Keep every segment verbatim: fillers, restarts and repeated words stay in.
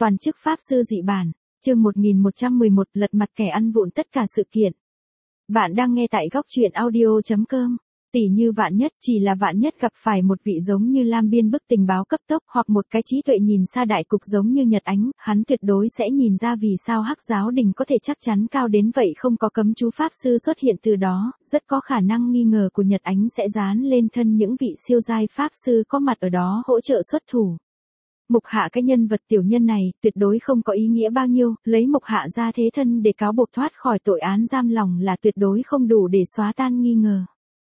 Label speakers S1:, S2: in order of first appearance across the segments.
S1: Toàn chức pháp sư dị bản, chương một nghìn một trăm mười một lật mặt kẻ ăn vụn tất cả sự kiện. Bạn đang nghe tại góc truyện audio chấm com. Tỷ như vạn nhất, chỉ là vạn nhất gặp phải một vị giống như Lam Biên bức tình báo cấp tốc hoặc một cái trí tuệ nhìn xa đại cục giống như Nhật Ánh, hắn tuyệt đối sẽ nhìn ra vì sao Hắc Giáo Đình có thể chắc chắn cao đến vậy không có cấm chú pháp sư xuất hiện từ đó, rất có khả năng nghi ngờ của Nhật Ánh sẽ dán lên thân những vị siêu giai pháp sư có mặt ở đó hỗ trợ xuất thủ. Mục Hạ cái nhân vật tiểu nhân này, tuyệt đối không có ý nghĩa bao nhiêu, lấy Mục Hạ ra thế thân để cáo buộc thoát khỏi tội án giam lòng là tuyệt đối không đủ để xóa tan nghi ngờ.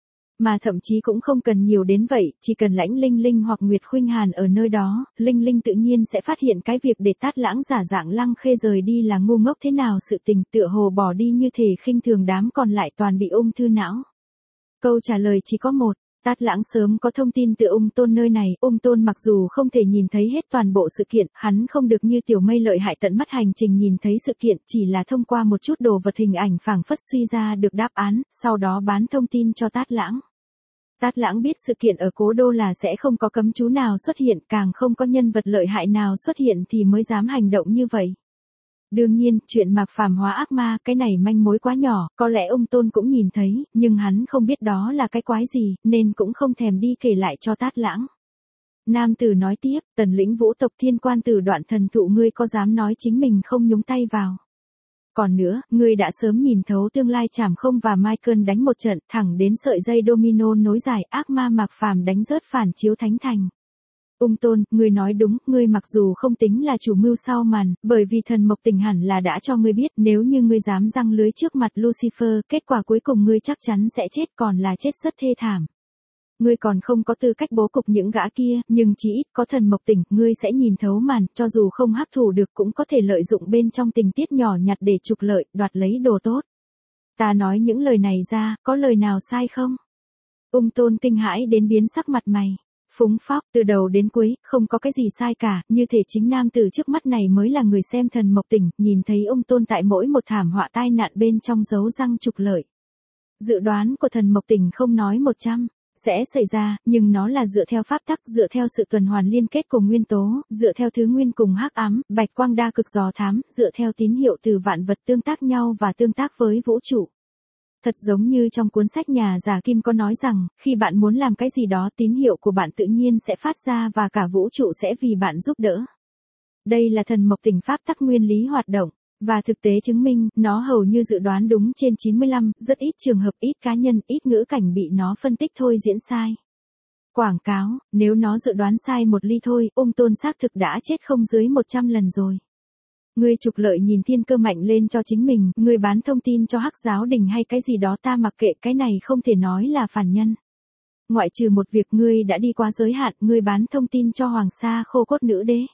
S1: Mà thậm chí cũng không cần nhiều đến vậy, chỉ cần Lãnh Linh Linh hoặc Nguyệt Khuynh Hàn ở nơi đó, Linh Linh tự nhiên sẽ phát hiện cái việc để Tát Lãng giả dạng Lăng Khê rời đi là ngu ngốc thế nào, sự tình tựa hồ bỏ đi như thể khinh thường đám còn lại toàn bị ung thư não. Câu trả lời chỉ có một. Tát Lãng sớm có thông tin từ Ung Tôn nơi này, Ung Tôn mặc dù không thể nhìn thấy hết toàn bộ sự kiện, hắn không được như Tiểu Mây lợi hại tận mắt hành trình nhìn thấy sự kiện, chỉ là thông qua một chút đồ vật hình ảnh phảng phất suy ra được đáp án, sau đó bán thông tin cho Tát Lãng. Tát Lãng biết sự kiện ở Cố Đô là sẽ không có cấm chú nào xuất hiện, càng không có nhân vật lợi hại nào xuất hiện thì mới dám hành động như vậy. Đương nhiên, chuyện Mạc Phàm hóa ác ma, cái này manh mối quá nhỏ, có lẽ Ung Tôn cũng nhìn thấy, nhưng hắn không biết đó là cái quái gì, nên cũng không thèm đi kể lại cho Tát Lãng. Nam tử nói tiếp, Tần lĩnh vũ tộc thiên quan tử đoạn thần thụ ngươi có dám nói chính mình không nhúng tay vào. Còn nữa, ngươi đã sớm nhìn thấu tương lai Trảm Không và Michael đánh một trận, thẳng đến sợi dây domino nối dài, ác ma Mạc Phàm đánh rớt phản chiếu thánh thành. Ung Tôn, ngươi nói đúng, ngươi mặc dù không tính là chủ mưu sau màn, bởi vì thần Mộc Tình hẳn là đã cho ngươi biết, nếu như ngươi dám răng lưới trước mặt Lucifer, kết quả cuối cùng ngươi chắc chắn sẽ chết, còn là chết rất thê thảm. Ngươi còn không có tư cách bố cục những gã kia, nhưng chỉ ít có thần Mộc Tình, ngươi sẽ nhìn thấu màn, cho dù không hấp thụ được cũng có thể lợi dụng bên trong tình tiết nhỏ nhặt để trục lợi, đoạt lấy đồ tốt. Ta nói những lời này ra, có lời nào sai không? Ung Tôn kinh hãi đến biến sắc mặt mày. Phúng phóc, từ đầu đến cuối, không có cái gì sai cả, như thể chính nam tử trước mắt này mới là người xem thần Mộc Tình, nhìn thấy Ung Tôn tại mỗi một thảm họa tai nạn bên trong giấu răng trục lợi. Dự đoán của thần Mộc Tình không nói một trăm sẽ xảy ra, nhưng nó là dựa theo pháp tắc, dựa theo sự tuần hoàn liên kết của nguyên tố, dựa theo thứ nguyên cùng hắc ám, bạch quang đa cực dò thám, dựa theo tín hiệu từ vạn vật tương tác nhau và tương tác với vũ trụ. Thật giống như trong cuốn sách Nhà Giả Kim có nói rằng, khi bạn muốn làm cái gì đó tín hiệu của bạn tự nhiên sẽ phát ra và cả vũ trụ sẽ vì bạn giúp đỡ. Đây là thần Mộc Tình pháp tắc nguyên lý hoạt động, và thực tế chứng minh, nó hầu như dự đoán đúng trên chín mươi lăm, rất ít trường hợp, ít cá nhân, ít ngữ cảnh bị nó phân tích thôi diễn sai. Quảng cáo, nếu nó dự đoán sai một ly thôi, Ung Tôn xác thực đã chết không dưới một trăm lần rồi. Ngươi trục lợi nhìn thiên cơ mạnh lên cho chính mình, ngươi bán thông tin cho Hắc Giáo Đình hay cái gì đó ta mặc kệ, cái này không thể nói là phản nhân. Ngoại trừ một việc ngươi đã đi qua giới hạn, ngươi bán thông tin cho Hoàng Sa Khô Cốt Nữ Đế.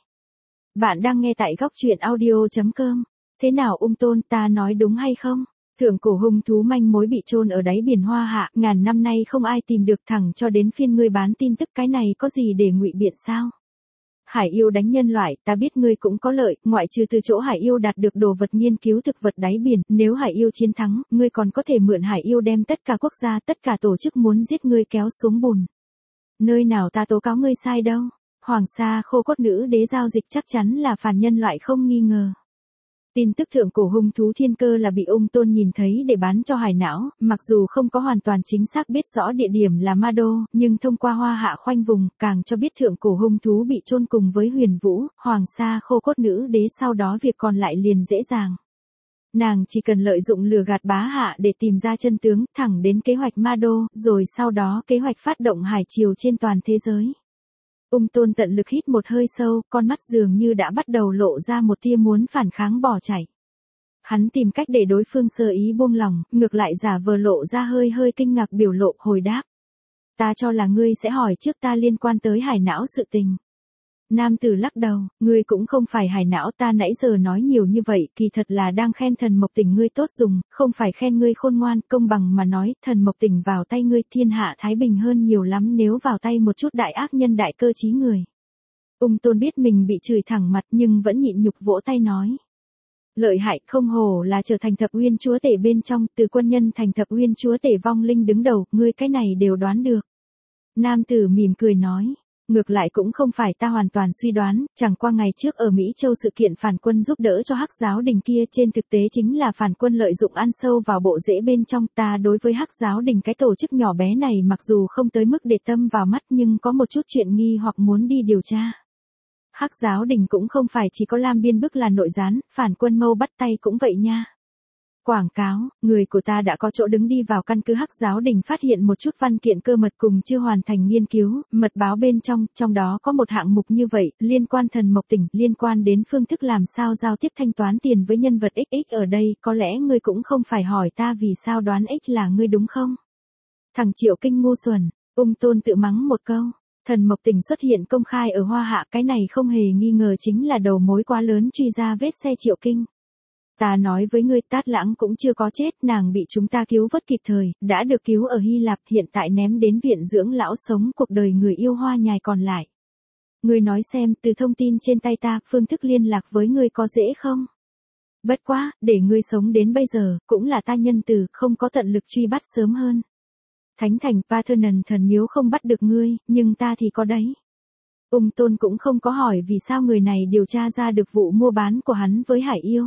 S1: Bạn đang nghe tại góc truyện audio chấm com. Thế nào Ung Tôn, ta nói đúng hay không? Thượng cổ hung thú manh mối bị chôn ở đáy biển Hoa Hạ, ngàn năm nay không ai tìm được, thẳng cho đến phiên ngươi bán tin tức, cái này có gì để ngụy biện sao? Hải yêu đánh nhân loại, ta biết ngươi cũng có lợi, ngoại trừ từ chỗ Hải yêu đạt được đồ vật nghiên cứu thực vật đáy biển, nếu Hải yêu chiến thắng, ngươi còn có thể mượn Hải yêu đem tất cả quốc gia, tất cả tổ chức muốn giết ngươi kéo xuống bùn. Nơi nào ta tố cáo ngươi sai đâu? Hoàng Sa Khô Cốt Nữ Đế giao dịch chắc chắn là phản nhân loại không nghi ngờ. Tin tức thượng cổ hung thú thiên cơ là bị Ung Tôn nhìn thấy để bán cho Hải Não, mặc dù không có hoàn toàn chính xác biết rõ địa điểm là Ma Đô, nhưng thông qua Hoa Hạ khoanh vùng, càng cho biết thượng cổ hung thú bị chôn cùng với Huyền Vũ, Hoàng Sa Khô Cốt Nữ Đế, sau đó việc còn lại liền dễ dàng. Nàng chỉ cần lợi dụng lừa gạt bá hạ để tìm ra chân tướng, thẳng đến kế hoạch Ma Đô, rồi sau đó kế hoạch phát động hải triều trên toàn thế giới. Ung Tôn tận lực hít một hơi sâu, con mắt dường như đã bắt đầu lộ ra một tia muốn phản kháng bỏ chạy. Hắn tìm cách để đối phương sơ ý buông lòng, ngược lại giả vờ lộ ra hơi hơi kinh ngạc biểu lộ, hồi đáp. Ta cho là ngươi sẽ hỏi trước ta liên quan tới Hải Não sự tình. Nam tử lắc đầu, ngươi cũng không phải Hải Não, ta nãy giờ nói nhiều như vậy, kỳ thật là đang khen thần Mộc Tình ngươi tốt dùng, không phải khen ngươi khôn ngoan, công bằng mà nói, thần Mộc Tình vào tay ngươi thiên hạ thái bình hơn nhiều lắm nếu vào tay một chút đại ác nhân đại cơ trí người. Ung Tôn biết mình bị chửi thẳng mặt nhưng vẫn nhịn nhục vỗ tay nói. Lợi hại, không hổ là trở thành Thập Uyên chúa tể bên trong, từ quân nhân thành Thập Uyên chúa tể vong linh đứng đầu, ngươi cái này đều đoán được. Nam tử mỉm cười nói. Ngược lại cũng không phải ta hoàn toàn suy đoán, chẳng qua ngày trước ở Mỹ Châu sự kiện phản quân giúp đỡ cho Hắc giáo đình kia trên thực tế chính là phản quân lợi dụng ăn sâu vào bộ rễ bên trong. Ta đối với Hắc giáo đình cái tổ chức nhỏ bé này mặc dù không tới mức để tâm vào mắt nhưng có một chút chuyện nghi hoặc muốn đi điều tra. Hắc giáo đình cũng không phải chỉ có Lam Biên Bức là nội gián, phản quân Mâu bắt tay cũng vậy nha. Quảng cáo, người của ta đã có chỗ đứng đi vào căn cứ Hắc giáo đình phát hiện một chút văn kiện cơ mật cùng chưa hoàn thành nghiên cứu, mật báo bên trong, trong đó có một hạng mục như vậy, liên quan Thần Mộc Tỉnh, liên quan đến phương thức làm sao giao tiếp thanh toán tiền với nhân vật ích ích ở đây, có lẽ ngươi cũng không phải hỏi ta vì sao đoán ích là ngươi đúng không? Thằng Triệu Kinh ngu xuẩn, Ung Tôn tự mắng một câu. Thần Mộc Tỉnh xuất hiện công khai ở Hoa Hạ, cái này không hề nghi ngờ chính là đầu mối quá lớn truy ra vết xe Triệu Kinh. Ta nói với ngươi, Tát Lãng cũng chưa có chết, nàng bị chúng ta cứu vớt kịp thời, đã được cứu ở Hy Lạp, hiện tại ném đến viện dưỡng lão sống cuộc đời người yêu hoa nhài còn lại. Ngươi nói xem, từ thông tin trên tay ta, phương thức liên lạc với ngươi có dễ không? Bất quá, để ngươi sống đến bây giờ, cũng là ta nhân từ, không có tận lực truy bắt sớm hơn. Thánh thành Parthenon thần miếu không bắt được ngươi, nhưng ta thì có đấy. Ung Tôn cũng không có hỏi vì sao người này điều tra ra được vụ mua bán của hắn với Hải Yêu.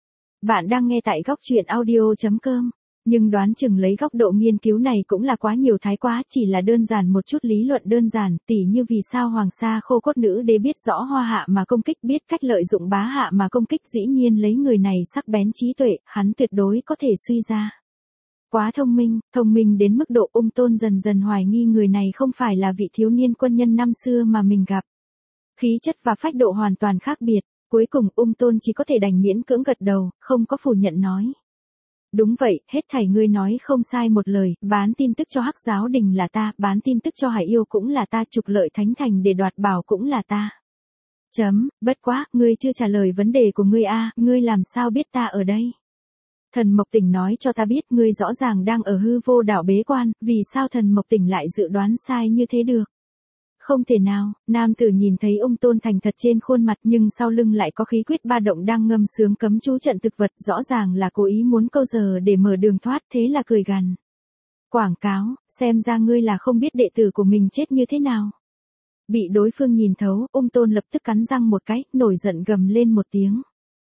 S1: Bạn đang nghe tại góc truyện audio chấm com, nhưng đoán chừng lấy góc độ nghiên cứu này cũng là quá nhiều thái quá, chỉ là đơn giản một chút lý luận đơn giản, tỉ như vì sao Hoàng Sa Khô Cốt Nữ Đế biết rõ Hoa Hạ mà công kích, biết cách lợi dụng Bá Hạ mà công kích, dĩ nhiên lấy người này sắc bén trí tuệ, hắn tuyệt đối có thể suy ra. Quá thông minh, thông minh đến mức độ Ung Tôn dần dần hoài nghi người này không phải là vị thiếu niên quân nhân năm xưa mà mình gặp. Khí chất và phách độ hoàn toàn khác biệt. Cuối cùng Ung Tôn chỉ có thể đành miễn cưỡng gật đầu, không có phủ nhận nói. Đúng vậy, hết thảy ngươi nói không sai một lời, bán tin tức cho Hắc giáo đình là ta, bán tin tức cho Hải Yêu cũng là ta, trục lợi Thánh thành để đoạt bảo cũng là ta. Chấm, bất quá, ngươi chưa trả lời vấn đề của ngươi a, ngươi làm sao biết ta ở đây? Thần Mộc Tỉnh nói cho ta biết ngươi rõ ràng đang ở hư vô đảo bế quan, vì sao Thần Mộc Tỉnh lại dự đoán sai như thế được? Không thể nào, nam tử nhìn thấy Ung Tôn thành thật trên khuôn mặt nhưng sau lưng lại có khí quyết ba động đang ngâm sướng cấm chú trận thực vật, rõ ràng là cố ý muốn câu giờ để mở đường thoát, thế là cười gằn. Quảng cáo, xem ra ngươi là không biết đệ tử của mình chết như thế nào. Bị đối phương nhìn thấu, Ung Tôn lập tức cắn răng một cái, nổi giận gầm lên một tiếng.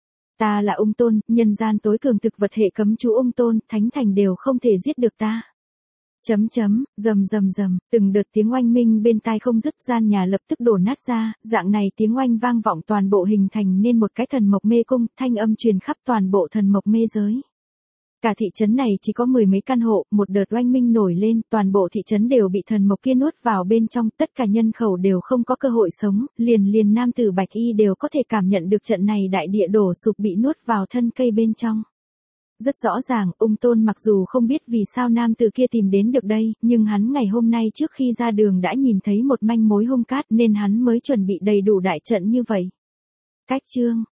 S1: Ta là Ung Tôn, nhân gian tối cường thực vật hệ cấm chú Ung Tôn, Thánh thành đều không thể giết được ta. Chấm chấm, rầm rầm rầm, từng đợt tiếng oanh minh bên tai không dứt, gian nhà lập tức đổ nát ra, dạng này tiếng oanh vang vọng toàn bộ hình thành nên một cái thần mộc mê cung, thanh âm truyền khắp toàn bộ thần mộc mê giới. Cả thị trấn này chỉ có mười mấy căn hộ, một đợt oanh minh nổi lên, toàn bộ thị trấn đều bị thần mộc kia nuốt vào bên trong, tất cả nhân khẩu đều không có cơ hội sống, liền liền nam tử bạch y đều có thể cảm nhận được trận này đại địa đổ sụp bị nuốt vào thân cây bên trong. Rất rõ ràng, Ung Tôn mặc dù không biết vì sao nam tử kia tìm đến được đây, nhưng hắn ngày hôm nay trước khi ra đường đã nhìn thấy một manh mối hung cát nên hắn mới chuẩn bị đầy đủ đại trận như vậy. Cách chương